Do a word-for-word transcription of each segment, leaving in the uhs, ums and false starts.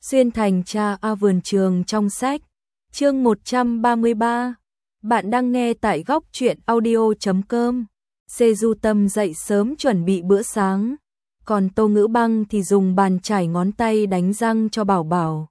Xuyên thành cha A vườn trường trong sách. Chương một trăm ba mươi ba. Bạn đang nghe tại góc truyện audio chấm com. Sê Du Tâm dậy sớm chuẩn bị bữa sáng, còn Tô Ngữ Băng thì dùng bàn chải ngón tay đánh răng cho Bảo Bảo.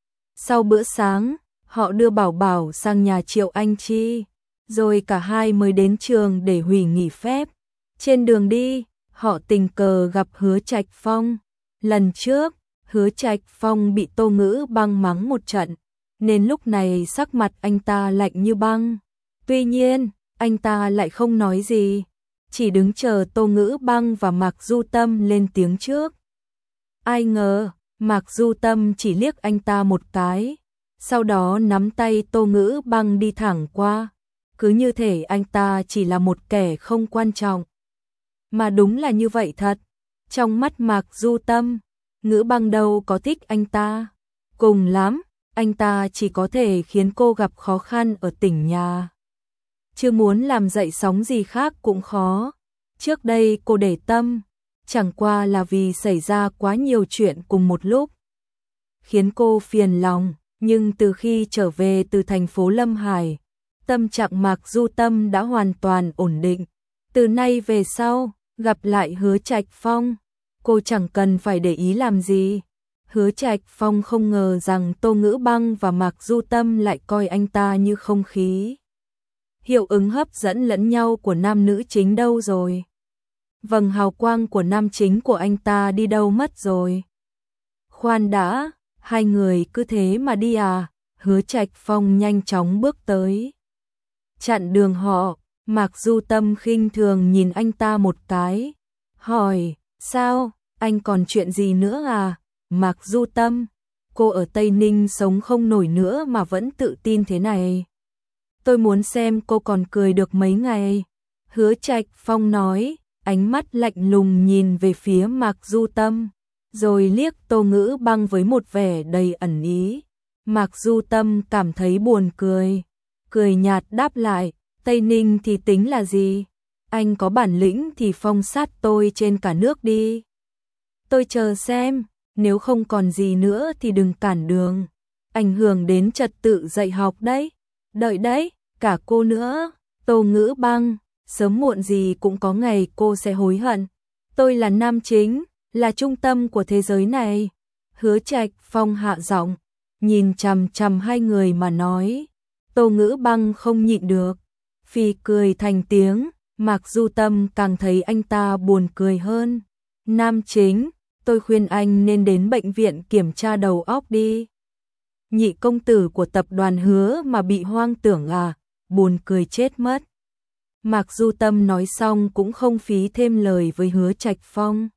Sau bữa sáng, họ đưa Bảo Bảo sang nhà Triệu Anh Chi, rồi cả hai mới đến trường để hủy nghỉ phép. Trên đường đi, họ tình cờ gặp Hứa Trạch Phong. Lần trước, Hứa Trạch Phong bị Tô Ngữ Băng mắng một trận, nên lúc này sắc mặt anh ta lạnh như băng. Tuy nhiên, anh ta lại không nói gì, chỉ đứng chờ Tô Ngữ Băng và Mạc Du Tâm lên tiếng trước. Ai ngờ, Mạc Du Tâm chỉ liếc anh ta một cái, sau đó nắm tay Tô Ngữ Băng đi thẳng qua, cứ như thể anh ta chỉ là một kẻ không quan trọng. Mà đúng là như vậy thật, trong mắt Mạc Du Tâm, Ngữ Băng đâu có thích anh ta. Cùng lắm, anh ta chỉ có thể khiến cô gặp khó khăn ở tỉnh nhà, chứ muốn làm dậy sóng gì khác cũng khó. Trước đây cô để tâm, chẳng qua là vì xảy ra quá nhiều chuyện cùng một lúc, khiến cô phiền lòng. Nhưng từ khi trở về từ thành phố Lâm Hải, tâm trạng Mạc Du Tâm đã hoàn toàn ổn định. Từ nay về sau, gặp lại Hứa Trạch Phong, cô chẳng cần phải để ý làm gì. Hứa Trạch Phong không ngờ rằng Tô Ngữ Băng và Mạc Du Tâm lại coi anh ta như không khí. Hiệu ứng hấp dẫn lẫn nhau của nam nữ chính đâu rồi? Vầng hào quang của nam chính của anh ta đi đâu mất rồi? Khoan đã, hai người cứ thế mà đi à? Hứa Trạch Phong nhanh chóng bước tới, chặn đường họ. Mạc Du Tâm khinh thường nhìn anh ta một cái, hỏi, sao, anh còn chuyện gì nữa à? Mạc Du Tâm, cô ở Tây Ninh sống không nổi nữa mà vẫn tự tin thế này. Tôi muốn xem cô còn cười được mấy ngày. Hứa Trạch Phong nói, ánh mắt lạnh lùng nhìn về phía Mạc Du Tâm, rồi liếc Tô Ngữ Băng với một vẻ đầy ẩn ý. Mạc Du Tâm cảm thấy buồn cười, cười nhạt đáp lại, Tây Ninh thì tính là gì? Anh có bản lĩnh thì phong sát tôi trên cả nước đi. Tôi chờ xem, nếu không còn gì nữa thì đừng cản đường, ảnh hưởng đến trật tự dạy học đấy. Đợi đấy, cả cô nữa. Tô Ngữ Băng, sớm muộn gì cũng có ngày cô sẽ hối hận. Tôi là nam chính, là trung tâm của thế giới này. Hứa Trạch Phong hạ giọng, nhìn chằm chằm hai người mà nói. Tô Ngữ Băng không nhịn được, phì cười thành tiếng. Mạc Du Tâm càng thấy anh ta buồn cười hơn. Nam chính, tôi khuyên anh nên đến bệnh viện kiểm tra đầu óc đi. Nhị công tử của tập đoàn Hứa mà bị hoang tưởng à? Buồn cười chết mất. Mạc Du Tâm nói xong cũng không phí thêm lời với Hứa Trạch Phong,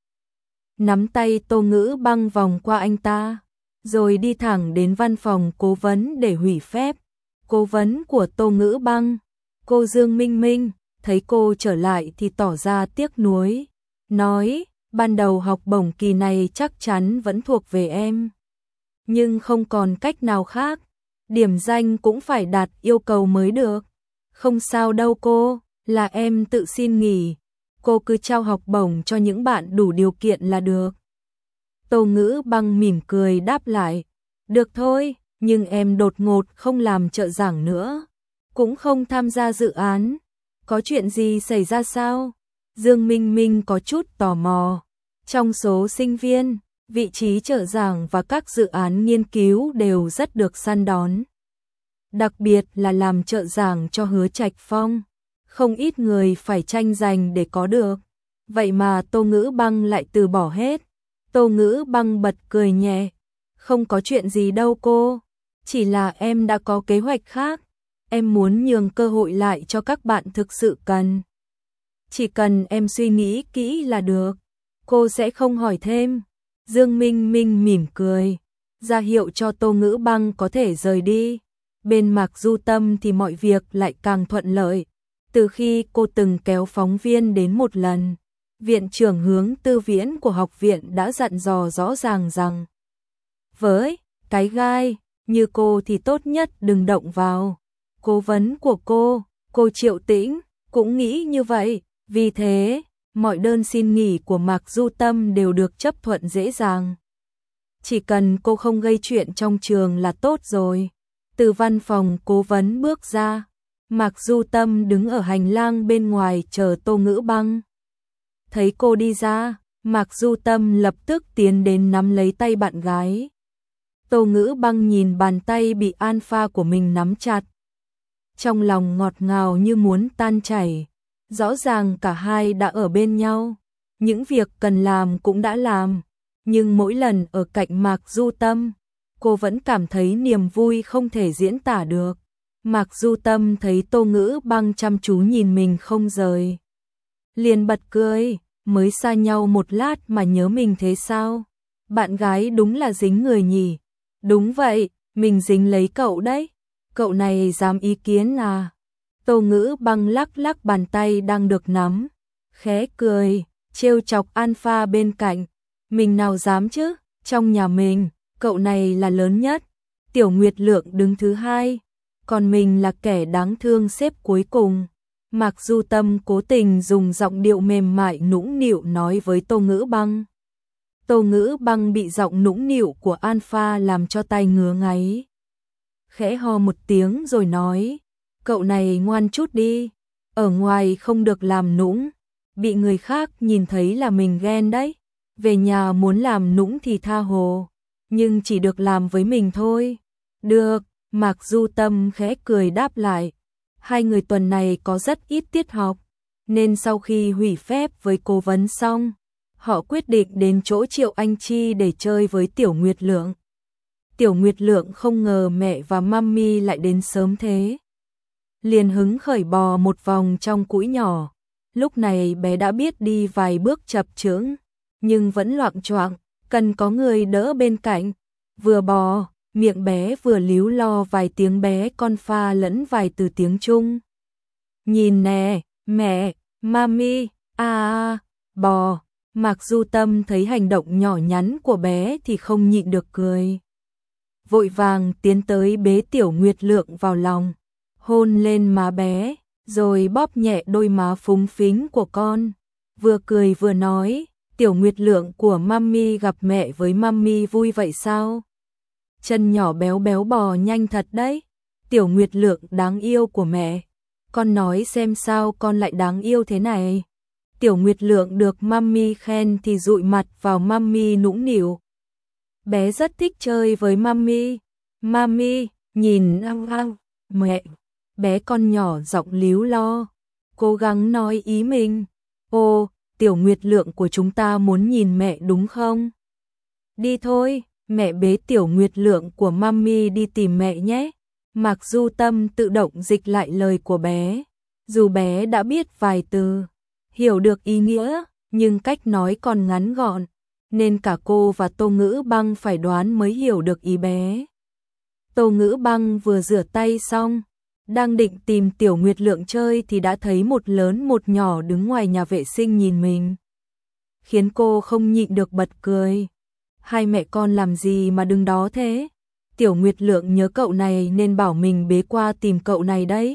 nắm tay Tô Ngữ Băng vòng qua anh ta, rồi đi thẳng đến văn phòng cố vấn để hủy phép. Cố vấn của Tô Ngữ Băng, cô Dương Minh Minh, thấy cô trở lại thì tỏ ra tiếc nuối, nói, ban đầu học bổng kỳ này chắc chắn vẫn thuộc về em, nhưng không còn cách nào khác, điểm danh cũng phải đạt yêu cầu mới được. Không sao đâu cô, là em tự xin nghỉ, cô cứ trao học bổng cho những bạn đủ điều kiện là được. Tô Ngữ Băng mỉm cười đáp lại, được thôi, nhưng em đột ngột không làm trợ giảng nữa, cũng không tham gia dự án. Có chuyện gì xảy ra sao? Dương Minh Minh có chút tò mò. Trong số sinh viên, vị trí trợ giảng và các dự án nghiên cứu đều rất được săn đón. Đặc biệt là làm trợ giảng cho Hứa Trạch Phong, không ít người phải tranh giành để có được. Vậy mà Tô Ngữ Băng lại từ bỏ hết. Tô Ngữ Băng bật cười nhẹ, không có chuyện gì đâu cô, chỉ là em đã có kế hoạch khác. Em muốn nhường cơ hội lại cho các bạn thực sự cần. Chỉ cần em suy nghĩ kỹ là được, cô sẽ không hỏi thêm. Dương Minh Minh mỉm cười, ra hiệu cho Tô Ngữ Băng có thể rời đi. Bên Mạc Du Tâm thì mọi việc lại càng thuận lợi. Từ khi cô từng kéo phóng viên đến một lần, viện trưởng Hướng Tư Viễn của học viện đã dặn dò rõ ràng rằng với cái gai như cô thì tốt nhất đừng động vào. Cố vấn của cô, cô Triệu Tĩnh, cũng nghĩ như vậy, vì thế mọi đơn xin nghỉ của Mạc Du Tâm đều được chấp thuận dễ dàng. Chỉ cần cô không gây chuyện trong trường là tốt rồi. Từ văn phòng cố vấn bước ra, Mạc Du Tâm đứng ở hành lang bên ngoài chờ Tô Ngữ Băng. Thấy cô đi ra, Mạc Du Tâm lập tức tiến đến nắm lấy tay bạn gái. Tô Ngữ Băng nhìn bàn tay bị alpha của mình nắm chặt. Trong lòng ngọt ngào như muốn tan chảy. Rõ ràng cả hai đã ở bên nhau. Những việc cần làm cũng đã làm. Nhưng mỗi lần ở cạnh Mạc Du Tâm, cô vẫn cảm thấy niềm vui không thể diễn tả được. Mạc Du Tâm thấy Tô Ngữ Băng chăm chú nhìn mình không rời. Liền bật cười, mới xa nhau một lát mà nhớ mình thế sao? Bạn gái đúng là dính người nhỉ? Đúng vậy, mình dính lấy cậu đấy. Cậu này dám ý kiến à? Tô Ngữ Băng lắc lắc bàn tay đang được nắm, khẽ cười, trêu chọc alpha bên cạnh. Mình nào dám chứ, trong nhà mình, cậu này là lớn nhất, Tiểu Nguyệt Lượng đứng thứ hai, còn mình là kẻ đáng thương xếp cuối cùng. Mạc Du Tâm cố tình dùng giọng điệu mềm mại nũng nịu nói với Tô Ngữ Băng. Tô Ngữ Băng bị giọng nũng nịu của alpha làm cho tai ngứa ngáy. Khẽ ho một tiếng rồi nói, cậu này ngoan chút đi, ở ngoài không được làm nũng, bị người khác nhìn thấy là mình ghen đấy. Về nhà muốn làm nũng thì tha hồ, nhưng chỉ được làm với mình thôi. Được, Mạc Du Tâm khẽ cười đáp lại. Hai người tuần này có rất ít tiết học, nên sau khi hủy phép với cố vấn xong, họ quyết định đến chỗ Triệu Anh Chi để chơi với Tiểu Nguyệt Lượng. Tiểu Nguyệt Lượng không ngờ mẹ và mami lại đến sớm thế. Liền hứng khởi bò một vòng trong cũi nhỏ. Lúc này bé đã biết đi vài bước chập chững, nhưng vẫn loạng choạng, cần có người đỡ bên cạnh. Vừa bò, miệng bé vừa líu lo vài tiếng bé con pha lẫn vài từ tiếng Trung. Nhìn nè, mẹ, mami, a a, bò. Mạc Du Tâm thấy hành động nhỏ nhắn của bé thì không nhịn được cười. Vội vàng tiến tới bế Tiểu Nguyệt Lượng vào lòng, hôn lên má bé, rồi bóp nhẹ đôi má phúng phính của con. Vừa cười vừa nói, Tiểu Nguyệt Lượng của mami gặp mẹ với mami vui vậy sao? Chân nhỏ béo béo bò nhanh thật đấy. Tiểu Nguyệt Lượng đáng yêu của mẹ. Con nói xem sao con lại đáng yêu thế này. Tiểu Nguyệt Lượng được mami khen thì dụi mặt vào mami nũng nịu. Bé rất thích chơi với mami. Mami, nhìn ao ao, mẹ. Bé con nhỏ giọng líu lo, cố gắng nói ý mình. Ô, Tiểu Nguyệt Lượng của chúng ta muốn nhìn mẹ đúng không? Đi thôi, mẹ bế Tiểu Nguyệt Lượng của mami đi tìm mẹ nhé. Mạc Du Tâm tự động dịch lại lời của bé. Dù bé đã biết vài từ, hiểu được ý nghĩa, nhưng cách nói còn ngắn gọn, nên cả cô và Tô Ngữ Băng phải đoán mới hiểu được ý bé. Tô Ngữ Băng vừa rửa tay xong, đang định tìm Tiểu Nguyệt Lượng chơi thì đã thấy một lớn một nhỏ đứng ngoài nhà vệ sinh nhìn mình. Khiến cô không nhịn được bật cười. Hai mẹ con làm gì mà đứng đó thế? Tiểu Nguyệt Lượng nhớ cậu này nên bảo mình bế qua tìm cậu này đấy.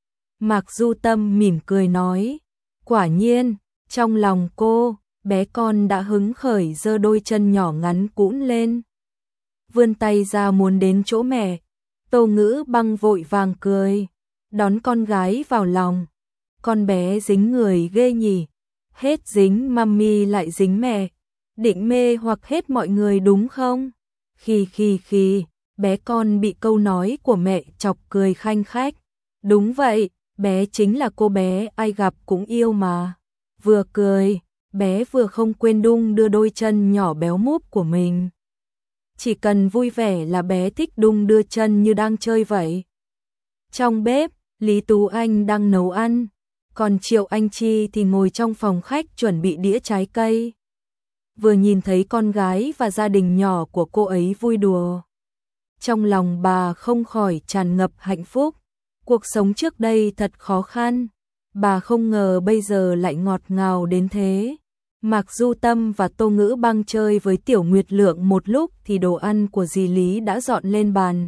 Mạc Du Tâm mỉm cười nói. Quả nhiên, trong lòng cô, bé con đã hứng khởi giơ đôi chân nhỏ ngắn cũn lên. Vươn tay ra muốn đến chỗ mẹ. Tô Ngữ Băng vội vàng cười, đón con gái vào lòng. Con bé dính người ghê nhỉ, hết dính mami lại dính mẹ, định mê hoặc hết mọi người đúng không? Khi khi khi, bé con bị câu nói của mẹ chọc cười khanh khách. Đúng vậy, bé chính là cô bé ai gặp cũng yêu mà. Vừa cười, bé vừa không quên đung đưa đôi chân nhỏ béo múp của mình. Chỉ cần vui vẻ là bé thích đung đưa chân như đang chơi vậy. Trong bếp, Lý Tú Anh đang nấu ăn, còn Triệu Anh Chi thì ngồi trong phòng khách chuẩn bị đĩa trái cây. Vừa nhìn thấy con gái và gia đình nhỏ của cô ấy vui đùa, trong lòng bà không khỏi tràn ngập hạnh phúc. Cuộc sống trước đây thật khó khăn, bà không ngờ bây giờ lại ngọt ngào đến thế. Mạc Du Tâm và Tô Ngữ Băng chơi với Tiểu Nguyệt Lượng một lúc thì đồ ăn của dì Lý đã dọn lên bàn.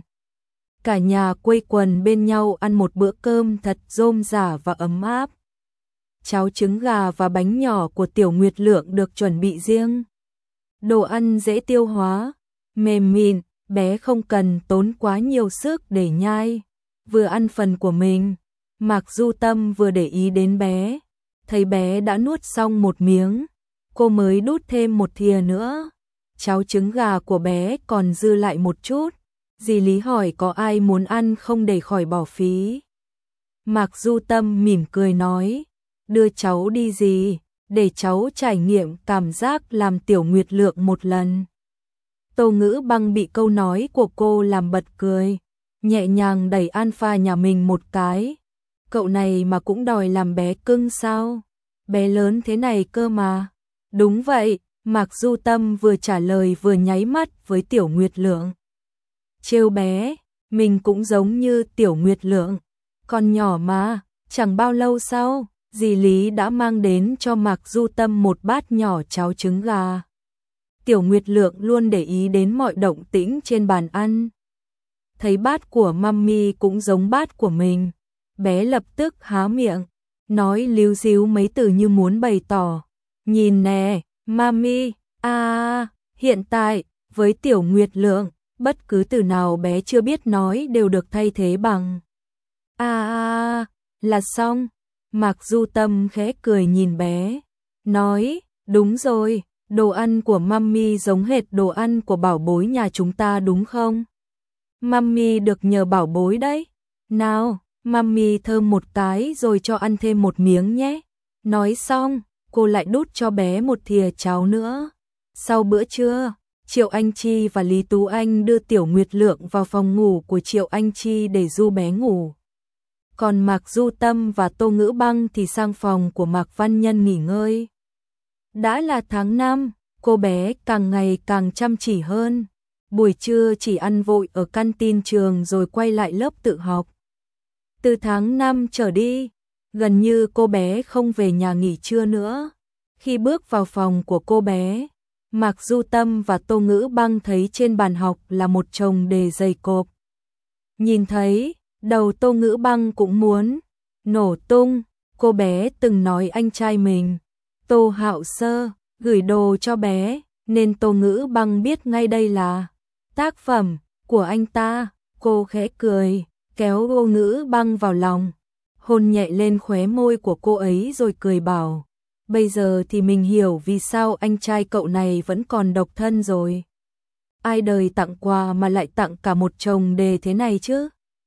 Cả nhà quây quần bên nhau ăn một bữa cơm thật rôm rả và ấm áp. Cháo trứng gà và bánh nhỏ của Tiểu Nguyệt Lượng được chuẩn bị riêng. Đồ ăn dễ tiêu hóa, mềm mịn, bé không cần tốn quá nhiều sức để nhai. Vừa ăn phần của mình, Mạc Du Tâm vừa để ý đến bé, thấy bé đã nuốt xong một miếng, cô mới đút thêm một thìa nữa. Cháo trứng gà của bé còn dư lại một chút, dì Lý hỏi có ai muốn ăn không để khỏi bỏ phí. Mạc Du Tâm mỉm cười nói, đưa cháu đi dì, để cháu trải nghiệm cảm giác làm Tiểu Nguyệt Lượng một lần. Tô Ngữ Băng bị câu nói của cô làm bật cười, nhẹ nhàng đẩy Alpha nhà mình một cái. Cậu này mà cũng đòi làm bé cưng sao? Bé lớn thế này cơ mà. Đúng vậy, Mạc Du Tâm vừa trả lời vừa nháy mắt với Tiểu Nguyệt Lượng. Trêu bé, mình cũng giống như Tiểu Nguyệt Lượng, còn nhỏ mà. Chẳng bao lâu sau, dì Lý đã mang đến cho Mạc Du Tâm một bát nhỏ cháo trứng gà. Tiểu Nguyệt Lượng luôn để ý đến mọi động tĩnh trên bàn ăn. Thấy bát của Mummy cũng giống bát của mình, bé lập tức há miệng, nói líu díu mấy từ như muốn bày tỏ. Nhìn nè, Mummy, à, hiện tại, với Tiểu Nguyệt Lượng, bất cứ từ nào bé chưa biết nói đều được thay thế bằng à, à là xong. Mạc Du Tâm khẽ cười nhìn bé, nói, đúng rồi, đồ ăn của Mummy giống hệt đồ ăn của bảo bối nhà chúng ta đúng không? Mummy được nhờ bảo bối đấy. Nào, Mummy thơm một cái rồi cho ăn thêm một miếng nhé. Nói xong, cô lại đút cho bé một thìa cháo nữa. Sau bữa trưa, Triệu Anh Chi và Lý Tú Anh đưa Tiểu Nguyệt Lượng vào phòng ngủ của Triệu Anh Chi để du bé ngủ. Còn Mạc Du Tâm và Tô Ngữ Băng thì sang phòng của Mạc Văn Nhân nghỉ ngơi. Đã là tháng năm, cô bé càng ngày càng chăm chỉ hơn. Buổi trưa chỉ ăn vội ở canteen trường rồi quay lại lớp tự học. Từ tháng năm trở đi, gần như cô bé không về nhà nghỉ trưa nữa. Khi bước vào phòng của cô bé, Mạc Du Tâm và Tô Ngữ Băng thấy trên bàn học là một chồng đề dày cộp. Nhìn thấy, đầu Tô Ngữ Băng cũng muốn nổ tung. Cô bé từng nói anh trai mình, Tô Hạo Sơ, gửi đồ cho bé, nên Tô Ngữ Băng biết ngay đây là tác phẩm của anh ta. Cô khẽ cười, kéo Tô Ngữ Băng vào lòng, hôn nhẹ lên khóe môi của cô ấy rồi cười bảo, bây giờ thì mình hiểu vì sao anh trai cậu này vẫn còn độc thân rồi. Ai đời tặng quà mà lại tặng cả một chồng đề thế này chứ?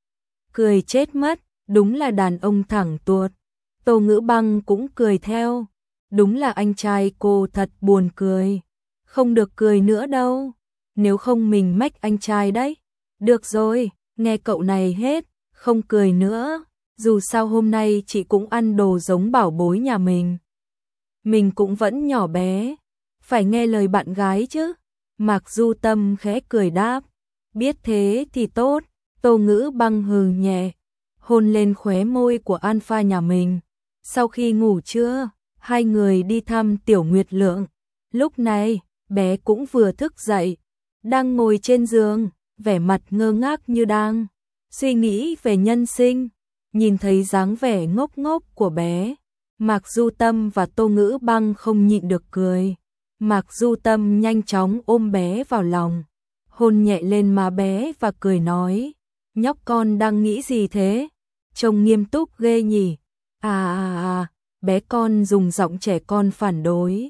Cười chết mất, đúng là đàn ông thẳng tuột. Tô Ngữ Băng cũng cười theo, đúng là anh trai cô thật buồn cười. Không được cười nữa đâu, nếu không mình mách anh trai đấy. Được rồi, nghe cậu này hết, không cười nữa, dù sao hôm nay chị cũng ăn đồ giống bảo bối nhà mình. Mình cũng vẫn nhỏ bé, phải nghe lời bạn gái chứ. Mạc Du Tâm khẽ cười đáp, biết thế thì tốt. Tô Ngữ Băng hừ nhẹ, hôn lên khóe môi của Alpha nhà mình. Sau khi ngủ trưa, hai người đi thăm Tiểu Nguyệt Lượng. Lúc này, bé cũng vừa thức dậy, đang ngồi trên giường, vẻ mặt ngơ ngác như đang suy nghĩ về nhân sinh. Nhìn thấy dáng vẻ ngốc ngốc của bé, Mạc Du Tâm và Tô Ngữ Băng không nhịn được cười. Mạc Du Tâm nhanh chóng ôm bé vào lòng, hôn nhẹ lên má bé và cười nói, nhóc con đang nghĩ gì thế? Trông nghiêm túc ghê nhỉ? À à à, bé con dùng giọng trẻ con phản đối.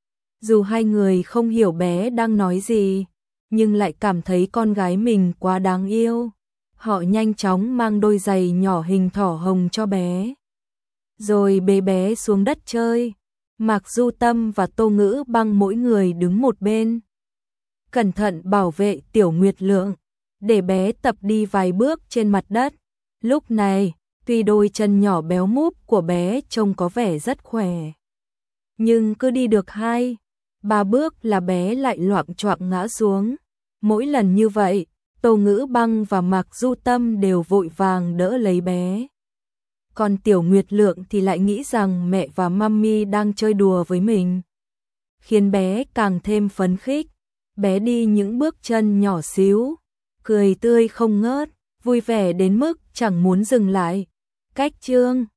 Dù hai người không hiểu bé đang nói gì, nhưng lại cảm thấy con gái mình quá đáng yêu. Họ nhanh chóng mang đôi giày nhỏ hình thỏ hồng cho bé, rồi bế bé xuống đất chơi. Mạc Du Tâm và Tô Ngữ Băng mỗi người đứng một bên, cẩn thận bảo vệ Tiểu Nguyệt Lượng, để bé tập đi vài bước trên mặt đất. Lúc này, tuy đôi chân nhỏ béo múp của bé trông có vẻ rất khỏe, nhưng cứ đi được hai, ba bước là bé lại loạng choạng ngã xuống. Mỗi lần như vậy, Tô Ngữ Băng và Mạc Du Tâm đều vội vàng đỡ lấy bé. Còn Tiểu Nguyệt Lượng thì lại nghĩ rằng mẹ và mummy đang chơi đùa với mình, khiến bé càng thêm phấn khích. Bé đi những bước chân nhỏ xíu, cười tươi không ngớt, vui vẻ đến mức chẳng muốn dừng lại. Cách chương